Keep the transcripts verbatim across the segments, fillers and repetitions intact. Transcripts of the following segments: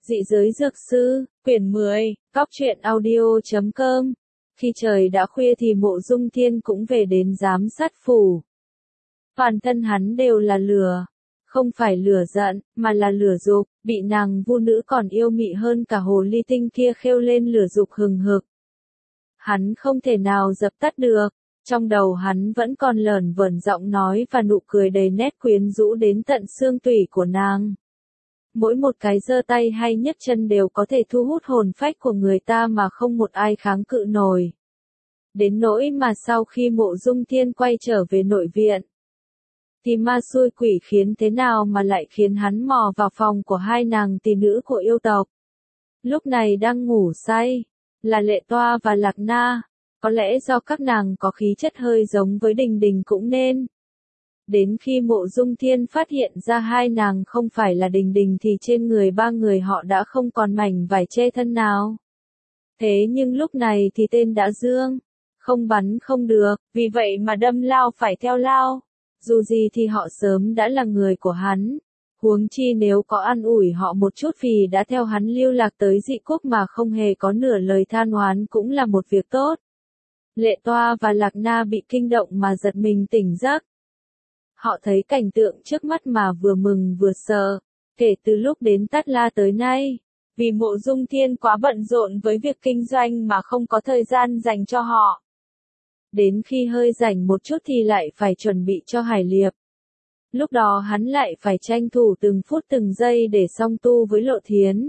Dị giới dược sư, quyển mười, góc truyện audio chấm com. Khi trời đã khuya thì Mộ Dung Thiên cũng về đến giám sát phủ. Toàn thân hắn đều là lửa. Không phải lửa giận, mà là lửa dục, bị nàng vu nữ còn yêu mị hơn cả hồ ly tinh kia khêu lên lửa dục hừng hực. Hắn không thể nào dập tắt được, trong đầu hắn vẫn còn lởn vởn giọng nói và nụ cười đầy nét quyến rũ đến tận xương tủy của nàng. Mỗi một cái giơ tay hay nhấc chân đều có thể thu hút hồn phách của người ta mà không một ai kháng cự nổi. Đến nỗi mà sau khi Mộ Dung Thiên quay trở về nội viện, thì ma xui quỷ khiến thế nào mà lại khiến hắn mò vào phòng của hai nàng tỷ nữ của yêu tộc. Lúc này đang ngủ say, là Lệ Toa và Lạc Na, có lẽ do các nàng có khí chất hơi giống với Đình Đình cũng nên. Đến khi Mộ Dung Thiên phát hiện ra hai nàng không phải là Đình Đình thì trên người ba người họ đã không còn mảnh vải che thân nào. Thế nhưng lúc này thì tên đã dương, không bắn không được, vì vậy mà đâm lao phải theo lao. Dù gì thì họ sớm đã là người của hắn, huống chi nếu có an ủi họ một chút vì đã theo hắn lưu lạc tới dị quốc mà không hề có nửa lời than oán cũng là một việc tốt. Lệ Toa và Lạc Na bị kinh động mà giật mình tỉnh giấc. Họ thấy cảnh tượng trước mắt mà vừa mừng vừa sợ, kể từ lúc đến Tát La tới nay, vì Mộ Dung Thiên quá bận rộn với việc kinh doanh mà không có thời gian dành cho họ. Đến khi hơi rảnh một chút thì lại phải chuẩn bị cho hải liệp. Lúc đó hắn lại phải tranh thủ từng phút từng giây để song tu với Lộ Thiến.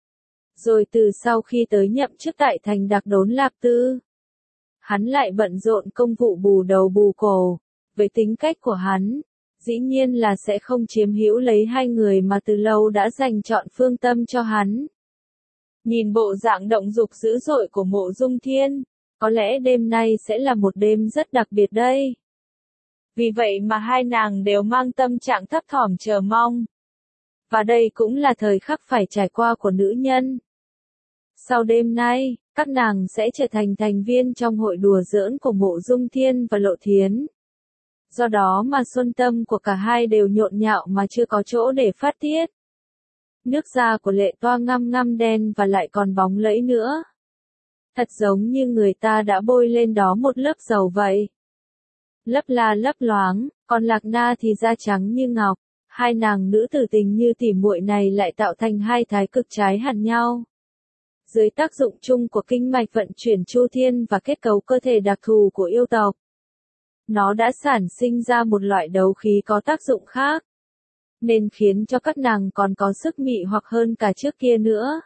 Rồi từ sau khi tới nhậm chức tại thành Đặc Đốn Lạp Tư, hắn lại bận rộn công vụ bù đầu bù cổ. Với tính cách của hắn, dĩ nhiên là sẽ không chiếm hữu lấy hai người mà từ lâu đã dành trọn phương tâm cho hắn. Nhìn bộ dạng động dục dữ dội của Mộ Dung Thiên, có lẽ đêm nay sẽ là một đêm rất đặc biệt đây. Vì vậy mà hai nàng đều mang tâm trạng thấp thỏm chờ mong. Và đây cũng là thời khắc phải trải qua của nữ nhân. Sau đêm nay, các nàng sẽ trở thành thành viên trong hội đùa giỡn của Mộ Dung Thiên và Lộ Thiến. Do đó mà xuân tâm của cả hai đều nhộn nhạo mà chưa có chỗ để phát tiết. Nước da của Lệ Toa ngăm ngăm đen và lại còn bóng lẫy nữa. Thật giống như người ta đã bôi lên đó một lớp dầu vậy. Lấp la lấp loáng, còn Lạc Na thì da trắng như ngọc. Hai nàng nữ tử tình như tỉ muội này lại tạo thành hai thái cực trái hẳn nhau. Dưới tác dụng chung của kinh mạch vận chuyển chu thiên và kết cấu cơ thể đặc thù của yêu tộc, nó đã sản sinh ra một loại đấu khí có tác dụng khác, nên khiến cho các nàng còn có sức mị hoặc hơn cả trước kia nữa.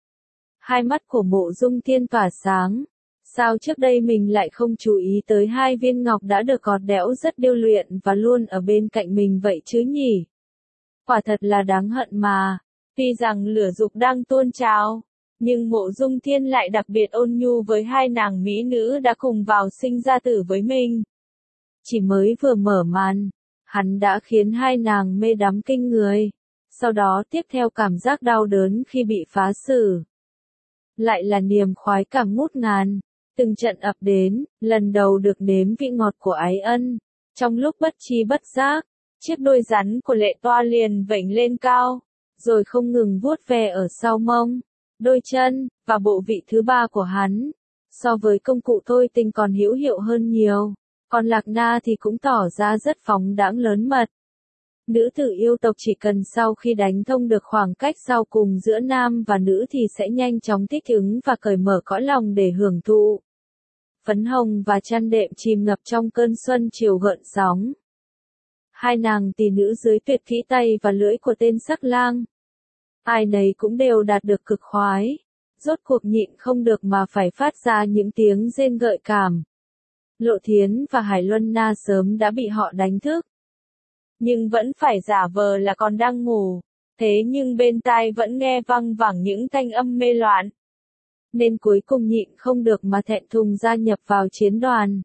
Hai mắt của Mộ Dung Thiên tỏa sáng, sao trước đây mình lại không chú ý tới hai viên ngọc đã được gọt đẽo rất điêu luyện và luôn ở bên cạnh mình vậy chứ nhỉ? Quả thật là đáng hận mà, tuy rằng lửa dục đang tuôn trào, nhưng Mộ Dung Thiên lại đặc biệt ôn nhu với hai nàng mỹ nữ đã cùng vào sinh ra tử với mình. Chỉ mới vừa mở màn, hắn đã khiến hai nàng mê đắm kinh người, sau đó tiếp theo cảm giác đau đớn khi bị phá xử. Lại là niềm khoái cảm ngút ngàn, từng trận ập đến, lần đầu được nếm vị ngọt của ái ân. Trong lúc bất tri bất giác, chiếc đuôi rắn của Lệ Toa liền vểnh lên cao, rồi không ngừng vuốt ve ở sau mông, đôi chân, và bộ vị thứ ba của hắn. So với công cụ thôi tình còn hữu hiệu hơn nhiều. Còn Lạc Na thì cũng tỏ ra rất phóng đãng lớn mật. Nữ tử yêu tộc chỉ cần sau khi đánh thông được khoảng cách sau cùng giữa nam và nữ thì sẽ nhanh chóng thích ứng và cởi mở cõi lòng để hưởng thụ. Phấn hồng và chăn đệm chìm ngập trong cơn xuân chiều gợn sóng. Hai nàng tỷ nữ dưới tuyệt kỹ tay và lưỡi của tên sắc lang, ai nấy cũng đều đạt được cực khoái, rốt cuộc nhịn không được mà phải phát ra những tiếng rên gợi cảm. Lộ Thiến và Hải Luân Na sớm đã bị họ đánh thức, nhưng vẫn phải giả vờ là còn đang ngủ, thế nhưng bên tai vẫn nghe văng vẳng những thanh âm mê loạn. Nên cuối cùng nhịn không được mà thẹn thùng gia nhập vào chiến đoàn.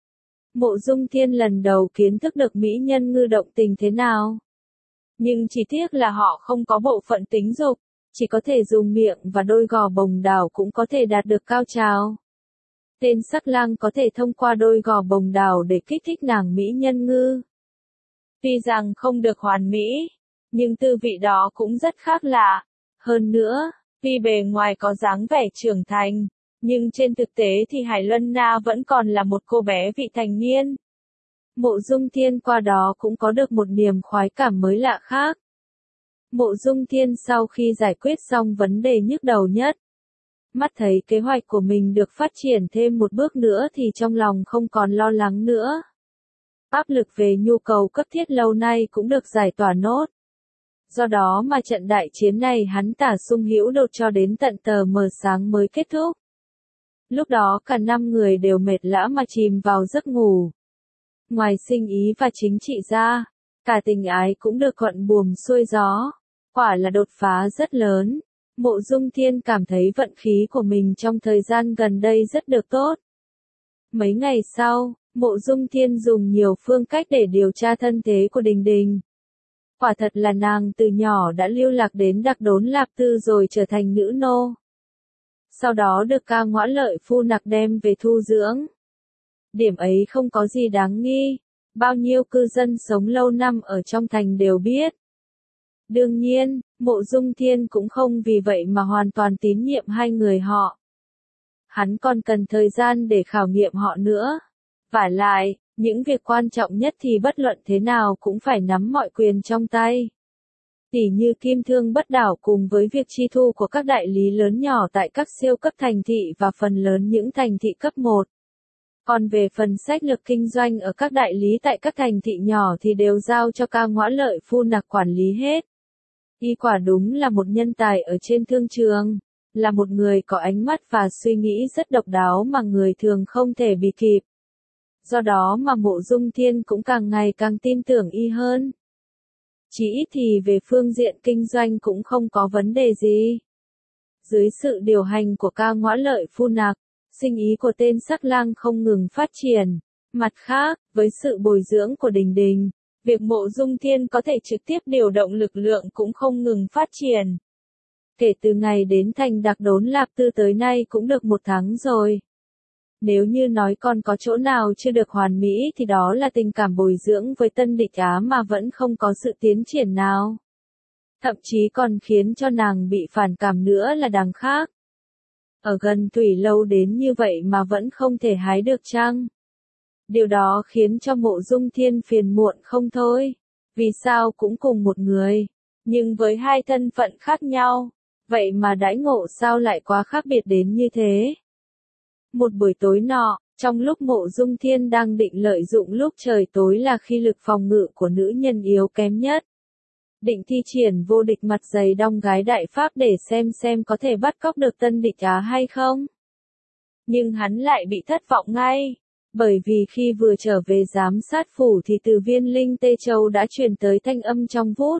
Mộ Dung Thiên lần đầu kiến thức được mỹ nhân ngư động tình thế nào. Nhưng chỉ tiếc là họ không có bộ phận tính dục, chỉ có thể dùng miệng và đôi gò bồng đào cũng có thể đạt được cao trào. Tên sắc lang có thể thông qua đôi gò bồng đào để kích thích nàng mỹ nhân ngư. Tuy rằng không được hoàn mỹ, nhưng tư vị đó cũng rất khác lạ. Hơn nữa, tuy bề ngoài có dáng vẻ trưởng thành, nhưng trên thực tế thì Hải Luân Na vẫn còn là một cô bé vị thành niên. Mộ Dung Thiên qua đó cũng có được một niềm khoái cảm mới lạ khác. Mộ Dung Thiên sau khi giải quyết xong vấn đề nhức đầu nhất, mắt thấy kế hoạch của mình được phát triển thêm một bước nữa thì trong lòng không còn lo lắng nữa. Áp lực về nhu cầu cấp thiết lâu nay cũng được giải tỏa nốt. Do đó mà trận đại chiến này hắn tả sung hữu đột cho đến tận tờ mờ sáng mới kết thúc. Lúc đó cả năm người đều mệt lã mà chìm vào giấc ngủ. Ngoài sinh ý và chính trị ra, cả tình ái cũng được thuận buồm xuôi gió. Quả là đột phá rất lớn. Mộ Dung Thiên cảm thấy vận khí của mình trong thời gian gần đây rất được tốt. Mấy ngày sau, Mộ Dung Thiên dùng nhiều phương cách để điều tra thân thế của Đình Đình. Quả thật là nàng từ nhỏ đã lưu lạc đến Đặc Đốn Lạp Tư rồi trở thành nữ nô. Sau đó được Ca Ngõa Lợi Phu Nặc đem về thu dưỡng. Điểm ấy không có gì đáng nghi, bao nhiêu cư dân sống lâu năm ở trong thành đều biết. Đương nhiên, Mộ Dung Thiên cũng không vì vậy mà hoàn toàn tín nhiệm hai người họ. Hắn còn cần thời gian để khảo nghiệm họ nữa. Vả lại, những việc quan trọng nhất thì bất luận thế nào cũng phải nắm mọi quyền trong tay. Tỉ như kim thương bất đảo cùng với việc chi thu của các đại lý lớn nhỏ tại các siêu cấp thành thị và phần lớn những thành thị cấp một. Còn về phần sách lược kinh doanh ở các đại lý tại các thành thị nhỏ thì đều giao cho Ca Ngõa Lợi Phu Nặc quản lý hết. Y quả đúng là một nhân tài ở trên thương trường, là một người có ánh mắt và suy nghĩ rất độc đáo mà người thường không thể bị kịp. Do đó mà Mộ Dung Thiên cũng càng ngày càng tin tưởng y hơn. Chỉ ít thì về phương diện kinh doanh cũng không có vấn đề gì. Dưới sự điều hành của Ca Ngõa Lợi Phu Nặc, sinh ý của tên Sắc Lang không ngừng phát triển. Mặt khác, với sự bồi dưỡng của Đình Đình, việc Mộ Dung Thiên có thể trực tiếp điều động lực lượng cũng không ngừng phát triển. Kể từ ngày đến thành Đặc Đốn Lạp Tư tới nay cũng được một tháng rồi. Nếu như nói còn có chỗ nào chưa được hoàn mỹ thì đó là tình cảm bồi dưỡng với Tân Địch Á mà vẫn không có sự tiến triển nào. Thậm chí còn khiến cho nàng bị phản cảm nữa là đằng khác. Ở gần Thủy lâu đến như vậy mà vẫn không thể hái được chăng? Điều đó khiến cho Mộ Dung Thiên phiền muộn không thôi. Vì sao cũng cùng một người, nhưng với hai thân phận khác nhau, vậy mà đãi ngộ sao lại quá khác biệt đến như thế? Một buổi tối nọ, trong lúc Mộ Dung Thiên đang định lợi dụng lúc trời tối là khi lực phòng ngự của nữ nhân yếu kém nhất, định thi triển vô địch mặt dày đong gái đại pháp để xem xem có thể bắt cóc được Tân Địch Á hay không. Nhưng hắn lại bị thất vọng ngay, bởi vì khi vừa trở về giám sát phủ thì từ Viên Linh Tê Châu đã truyền tới thanh âm trong vút.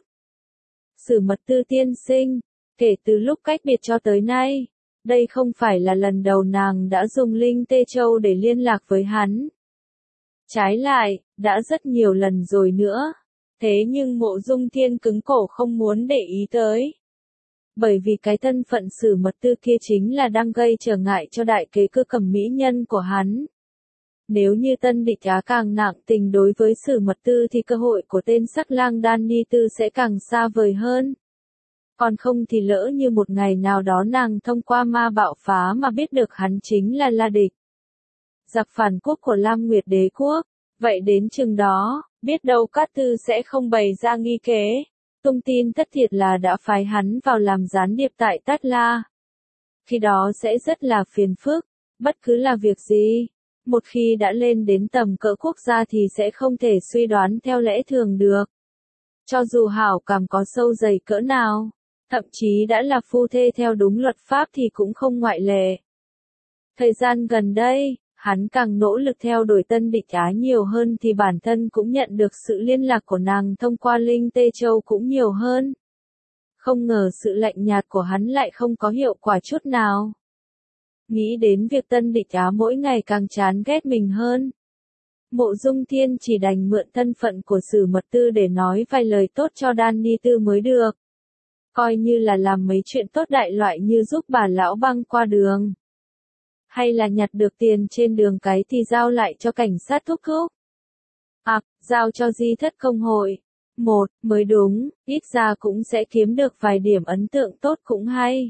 Sử Mật Tư tiên sinh, kể từ lúc cách biệt cho tới nay, đây không phải là lần đầu nàng đã dùng Linh Tê Châu để liên lạc với hắn. Trái lại, đã rất nhiều lần rồi nữa. Thế nhưng Mộ Dung Thiên cứng cổ không muốn để ý tới. Bởi vì cái thân phận Sử Mật Tư kia chính là đang gây trở ngại cho đại kế cơ cẩm mỹ nhân của hắn. Nếu như Tân Địch Á càng nặng tình đối với Sử Mật Tư thì cơ hội của tên Sắc Lang Đan Ni Tư sẽ càng xa vời hơn. Còn không thì lỡ như một ngày nào đó nàng thông qua ma bạo phá mà biết được hắn chính là La Địch, giặc phản quốc của Lam Nguyệt Đế Quốc, vậy đến chừng đó, biết đâu Cát Tư sẽ không bày ra nghi kế, tung tin thất thiệt là đã phái hắn vào làm gián điệp tại Tát La. Khi đó sẽ rất là phiền phức, bất cứ là việc gì, một khi đã lên đến tầm cỡ quốc gia thì sẽ không thể suy đoán theo lẽ thường được. Cho dù hảo cảm có sâu dày cỡ nào, thậm chí đã là phu thê theo đúng luật pháp thì cũng không ngoại lệ. Thời gian gần đây, hắn càng nỗ lực theo đuổi Tân Địch Á nhiều hơn thì bản thân cũng nhận được sự liên lạc của nàng thông qua Linh Tê Châu cũng nhiều hơn. Không ngờ sự lạnh nhạt của hắn lại không có hiệu quả chút nào. Nghĩ đến việc Tân Địch Á mỗi ngày càng chán ghét mình hơn, Mộ Dung Thiên chỉ đành mượn thân phận của Sử Mật Tư để nói vài lời tốt cho Đan Ni Tư mới được. Coi như là làm mấy chuyện tốt đại loại như giúp bà lão băng qua đường. Hay là nhặt được tiền trên đường cái thì giao lại cho cảnh sát thúc thúc. À, giao cho Di Thất Công hội. Một, mới đúng, ít ra cũng sẽ kiếm được vài điểm ấn tượng tốt cũng hay.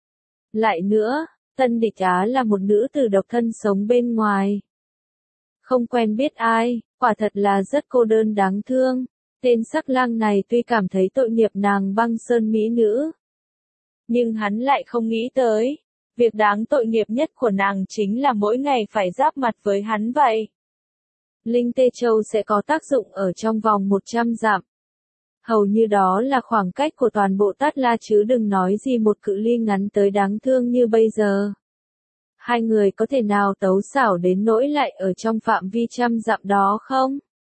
Lại nữa, Tân Địch Á là một nữ tử độc thân sống bên ngoài. Không quen biết ai, quả thật là rất cô đơn đáng thương. Tên sắc lang này tuy cảm thấy tội nghiệp nàng băng sơn mỹ nữ, nhưng hắn lại không nghĩ tới, việc đáng tội nghiệp nhất của nàng chính là mỗi ngày phải giáp mặt với hắn vậy. Linh Tê Châu sẽ có tác dụng ở trong vòng một trăm dặm. Hầu như đó là khoảng cách của toàn bộ Tát La chứ đừng nói gì một cự ly ngắn tới đáng thương như bây giờ. Hai người có thể nào tấu xảo đến nỗi lại ở trong phạm vi trăm dặm đó không?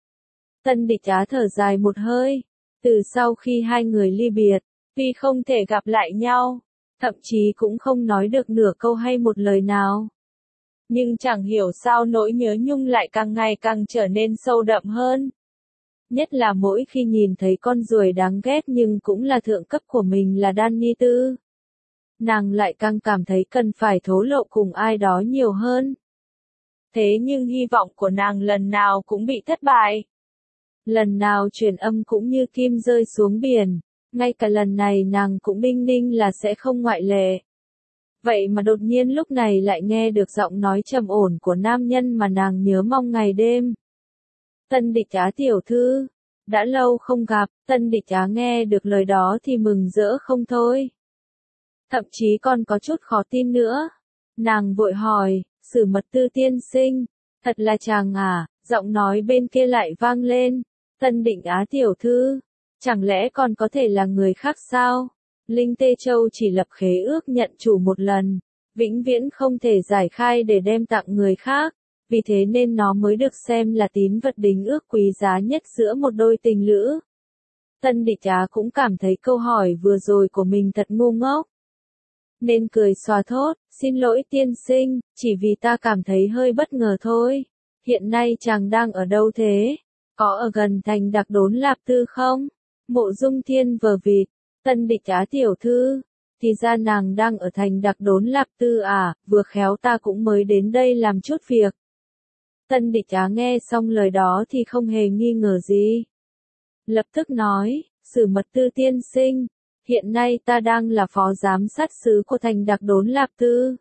Tân Địch Á thở dài một hơi. Từ sau khi hai người ly biệt, tuy không thể gặp lại nhau, thậm chí cũng không nói được nửa câu hay một lời nào. Nhưng chẳng hiểu sao nỗi nhớ nhung lại càng ngày càng trở nên sâu đậm hơn. Nhất là mỗi khi nhìn thấy con ruồi đáng ghét nhưng cũng là thượng cấp của mình là Đan Ni Tư. Nàng lại càng cảm thấy cần phải thổ lộ cùng ai đó nhiều hơn. Thế nhưng hy vọng của nàng lần nào cũng bị thất bại. Lần nào truyền âm cũng như kim rơi xuống biển, ngay cả lần này nàng cũng đinh ninh là sẽ không ngoại lệ. Vậy mà đột nhiên lúc này lại nghe được giọng nói trầm ổn của nam nhân mà nàng nhớ mong ngày đêm. Tân Địch Á tiểu thư, đã lâu không gặp. Tân Địch Á nghe được lời đó thì mừng rỡ không thôi. Thậm chí còn có chút khó tin nữa. Nàng vội hỏi, Sử Mật Tư tiên sinh, thật là chàng à? Giọng nói bên kia lại vang lên, Tân Định Á tiểu thư, chẳng lẽ còn có thể là người khác sao? Linh Tê Châu chỉ lập khế ước nhận chủ một lần, vĩnh viễn không thể giải khai để đem tặng người khác, vì thế nên nó mới được xem là tín vật đính ước quý giá nhất giữa một đôi tình lữ. Tân Địch Á cũng cảm thấy câu hỏi vừa rồi của mình thật ngu ngốc. Nên cười xòa thốt, xin lỗi tiên sinh, chỉ vì ta cảm thấy hơi bất ngờ thôi. Hiện nay chàng đang ở đâu thế? Có ở gần thành Đặc Đốn Lạp Tư không? Mộ Dung Thiên vờ vịt, Tân Địch Á tiểu thư, thì ra nàng đang ở thành Đặc Đốn Lạp Tư à, vừa khéo ta cũng mới đến đây làm chút việc. Tân Địch Á nghe xong lời đó thì không hề nghi ngờ gì. Lập tức nói, Sử Mật Tư tiên sinh, hiện nay ta đang là phó giám sát sứ của thành Đặc Đốn Lạp Tư.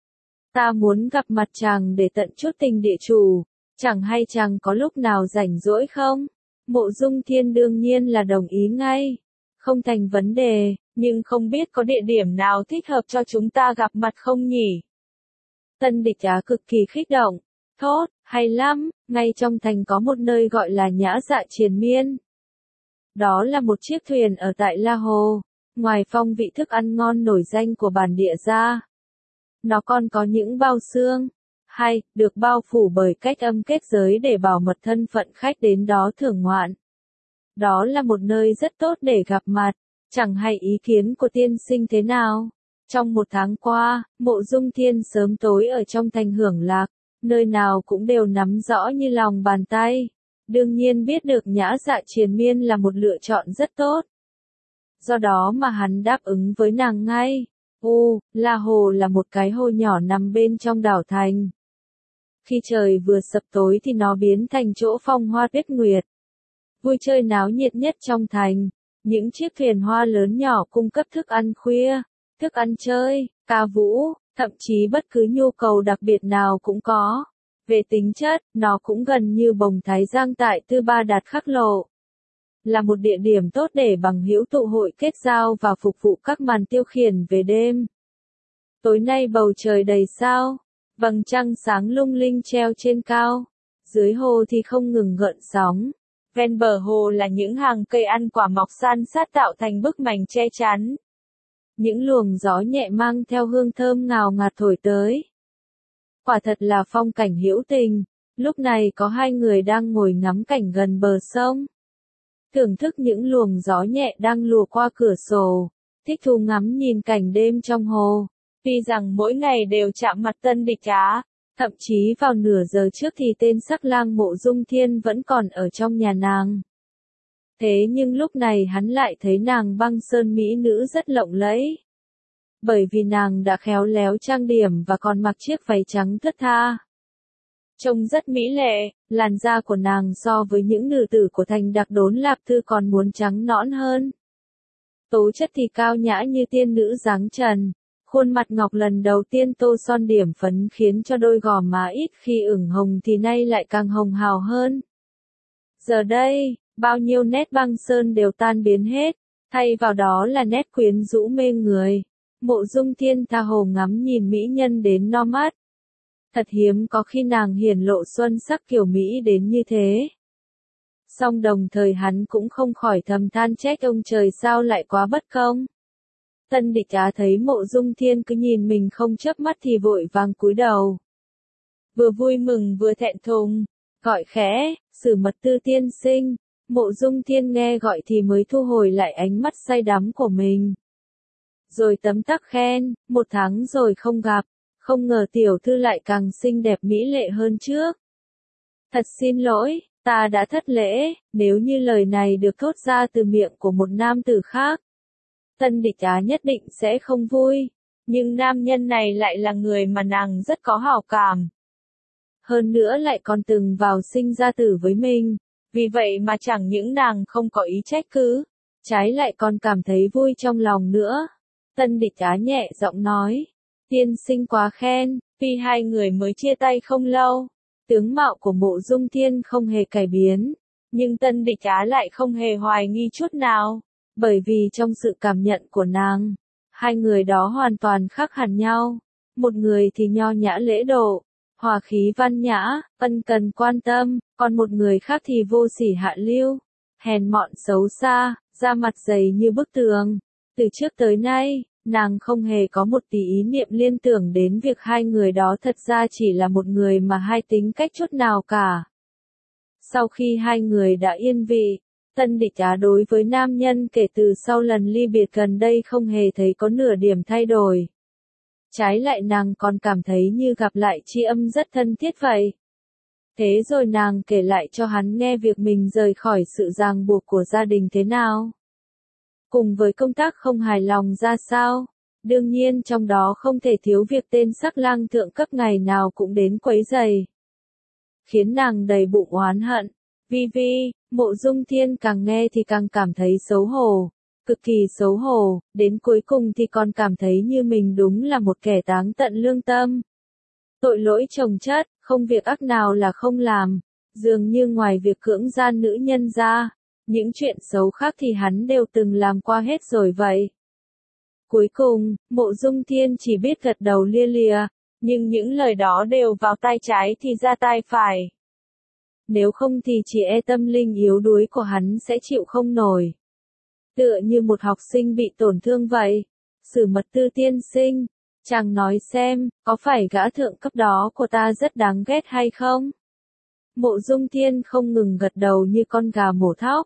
Ta muốn gặp mặt chàng để tận chút tình địa chủ, chẳng hay chàng có lúc nào rảnh rỗi không? Mộ Dung Thiên đương nhiên là đồng ý ngay, không thành vấn đề, nhưng không biết có địa điểm nào thích hợp cho chúng ta gặp mặt không nhỉ? Tân Địch Á cực kỳ kích động, thốt, hay lắm, ngay trong thành có một nơi gọi là Nhã Dạ Triền Miên. Đó là một chiếc thuyền ở tại La Hồ, ngoài phong vị thức ăn ngon nổi danh của bản địa ra. Nó còn có những bao xương, hay, được bao phủ bởi cách âm kết giới để bảo mật thân phận khách đến đó thưởng ngoạn. Đó là một nơi rất tốt để gặp mặt, chẳng hay ý kiến của tiên sinh thế nào. Trong một tháng qua, Mộ Dung Thiên sớm tối ở trong thành hưởng lạc, nơi nào cũng đều nắm rõ như lòng bàn tay. Đương nhiên biết được Nhã Dạ Triền Miên là một lựa chọn rất tốt. Do đó mà hắn đáp ứng với nàng ngay. U, La Hồ là một cái hồ nhỏ nằm bên trong đảo thành. Khi trời vừa sập tối thì nó biến thành chỗ phong hoa tuyết nguyệt. Vui chơi náo nhiệt nhất trong thành. Những chiếc thuyền hoa lớn nhỏ cung cấp thức ăn khuya, thức ăn chơi, ca vũ, thậm chí bất cứ nhu cầu đặc biệt nào cũng có. Về tính chất, nó cũng gần như bồng Thái Giang tại Tư Ba Đạt Khắc Lộ. Là một địa điểm tốt để bằng hữu tụ hội kết giao và phục vụ các màn tiêu khiển về đêm. Tối nay bầu trời đầy sao, vầng trăng sáng lung linh treo trên cao. Dưới hồ thì không ngừng gợn sóng. Ven bờ hồ là những hàng cây ăn quả mọc san sát tạo thành bức mành che chắn. Những luồng gió nhẹ mang theo hương thơm ngào ngạt thổi tới. Quả thật là phong cảnh hữu tình. Lúc này có hai người đang ngồi ngắm cảnh gần bờ sông. Thưởng thức những luồng gió nhẹ đang lùa qua cửa sổ. Thích thú ngắm nhìn cảnh đêm trong hồ. Tuy rằng mỗi ngày đều chạm mặt Tân Địch Á. Thậm chí vào nửa giờ trước thì tên sắc lang Mộ Dung Thiên vẫn còn ở trong nhà nàng. Thế nhưng lúc này hắn lại thấy nàng băng sơn mỹ nữ rất lộng lẫy. Bởi vì nàng đã khéo léo trang điểm và còn mặc chiếc váy trắng thướt tha. trông rất mỹ lệ, làn da của nàng so với những nữ tử của thành Đặc Đốn Lạp Tư còn muốn trắng nõn hơn. Tố chất thì cao nhã như tiên nữ dáng trần, khuôn mặt ngọc lần đầu tiên tô son điểm phấn khiến cho đôi gò má ít khi ửng hồng thì nay lại càng hồng hào hơn. Giờ đây, bao nhiêu nét băng sơn đều tan biến hết, thay vào đó là nét quyến rũ mê người. Mộ Dung Thiên tha hồ ngắm nhìn mỹ nhân đến no mắt. Thật hiếm có khi nàng hiển lộ xuân sắc kiểu Mỹ đến như thế. Song đồng thời hắn cũng không khỏi thầm than trách ông trời sao lại quá bất công. Tân Địch Á thấy Mộ Dung Thiên cứ nhìn mình không chớp mắt thì vội vàng cúi đầu. Vừa vui mừng vừa thẹn thùng, gọi khẽ, Sử Mật Tư tiên sinh. Mộ Dung Thiên nghe gọi thì mới thu hồi lại ánh mắt say đắm của mình. Rồi tấm tắc khen, một tháng rồi không gặp, không ngờ tiểu thư lại càng xinh đẹp mỹ lệ hơn trước. Thật xin lỗi, ta đã thất lễ, nếu như lời này được thốt ra từ miệng của một nam tử khác. Tân Địch Á nhất định sẽ không vui, nhưng nam nhân này lại là người mà nàng rất có hảo cảm. Hơn nữa lại còn từng vào sinh ra tử với mình, vì vậy mà chẳng những nàng không có ý trách cứ, trái lại còn cảm thấy vui trong lòng nữa. Tân Địch Á nhẹ giọng nói, tiên sinh quá khen, vì hai người mới chia tay không lâu, tướng mạo của Mộ Dung Thiên không hề cải biến, nhưng Tân Địch Á lại không hề hoài nghi chút nào, bởi vì trong sự cảm nhận của nàng, hai người đó hoàn toàn khác hẳn nhau, một người thì nho nhã lễ độ, hòa khí văn nhã, ân cần quan tâm, còn một người khác thì vô sỉ hạ lưu, hèn mọn xấu xa, da mặt dày như bức tường. Từ trước tới nay, nàng không hề có một tí ý niệm liên tưởng đến việc hai người đó thật ra chỉ là một người mà hai tính cách chút nào cả. Sau khi hai người đã yên vị, Tân Địch Á đối với nam nhân kể từ sau lần ly biệt gần đây không hề thấy có nửa điểm thay đổi. Trái lại nàng còn cảm thấy như gặp lại tri âm rất thân thiết vậy. Thế rồi nàng kể lại cho hắn nghe việc mình rời khỏi sự ràng buộc của gia đình thế nào. Cùng với công tác không hài lòng ra sao, đương nhiên trong đó không thể thiếu việc tên sắc lang thượng cấp ngày nào cũng đến quấy rầy. Khiến nàng đầy bụng oán hận. Vi vi, Mộ Dung Thiên càng nghe thì càng cảm thấy xấu hổ, cực kỳ xấu hổ, đến cuối cùng thì còn cảm thấy như mình đúng là một kẻ táng tận lương tâm. Tội lỗi chồng chất, không việc ác nào là không làm, dường như ngoài việc cưỡng gian nữ nhân ra, những chuyện xấu khác thì hắn đều từng làm qua hết rồi vậy. Cuối cùng, Mộ Dung Thiên chỉ biết gật đầu lia lịa, nhưng những lời đó đều vào tai trái thì ra tai phải. Nếu không thì chỉ e tâm linh yếu đuối của hắn sẽ chịu không nổi. Tựa như một học sinh bị tổn thương vậy. Sử Mật Tư tiên sinh, chàng nói xem, có phải gã thượng cấp đó của ta rất đáng ghét hay không? Mộ Dung Thiên không ngừng gật đầu như con gà mổ thóc.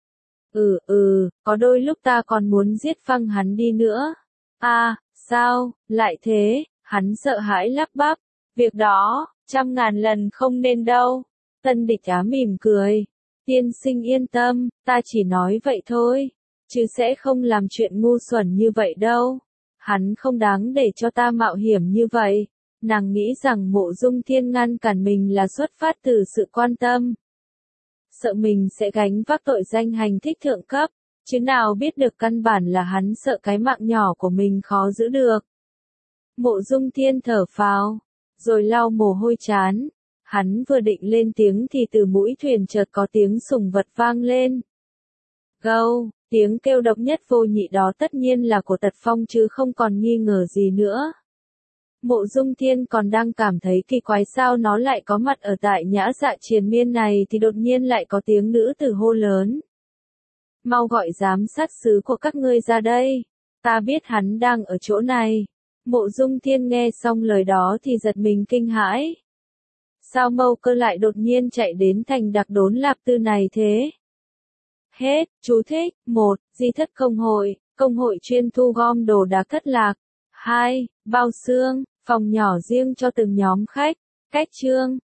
Ừ ừ, có đôi lúc ta còn muốn giết phăng hắn đi nữa. À, sao, lại thế, hắn sợ hãi lắp bắp. Việc đó, trăm ngàn lần không nên đâu. Tân Địch Á mỉm cười. Tiên sinh yên tâm, ta chỉ nói vậy thôi, chứ sẽ không làm chuyện ngu xuẩn như vậy đâu. Hắn không đáng để cho ta mạo hiểm như vậy. Nàng nghĩ rằng Mộ Dung Thiên ngăn cản mình là xuất phát từ sự quan tâm. Sợ mình sẽ gánh vác tội danh hành thích thượng cấp, chứ nào biết được căn bản là hắn sợ cái mạng nhỏ của mình khó giữ được. Mộ Dung Thiên thở phào, rồi lau mồ hôi trán. Hắn vừa định lên tiếng thì từ mũi thuyền chợt có tiếng sùng vật vang lên. Gâu, tiếng kêu độc nhất vô nhị đó tất nhiên là của Tật Phong chứ không còn nghi ngờ gì nữa. Mộ Dung Thiên còn đang cảm thấy kỳ quái sao nó lại có mặt ở tại Nhã Dạ Triền Miên này thì đột nhiên lại có tiếng nữ tử hô lớn. Mau gọi giám sát sứ của các ngươi ra đây, ta biết hắn đang ở chỗ này. Mộ Dung Thiên nghe xong lời đó thì giật mình kinh hãi. Sao Mâu Cơ lại đột nhiên chạy đến thành Đặc Đốn Lạp Tư này thế? Hết, chú thích, một. Di thất công hội, công hội chuyên thu gom đồ đạc thất lạc. hai. Bao xương, phòng nhỏ riêng cho từng nhóm khách. Cách chương.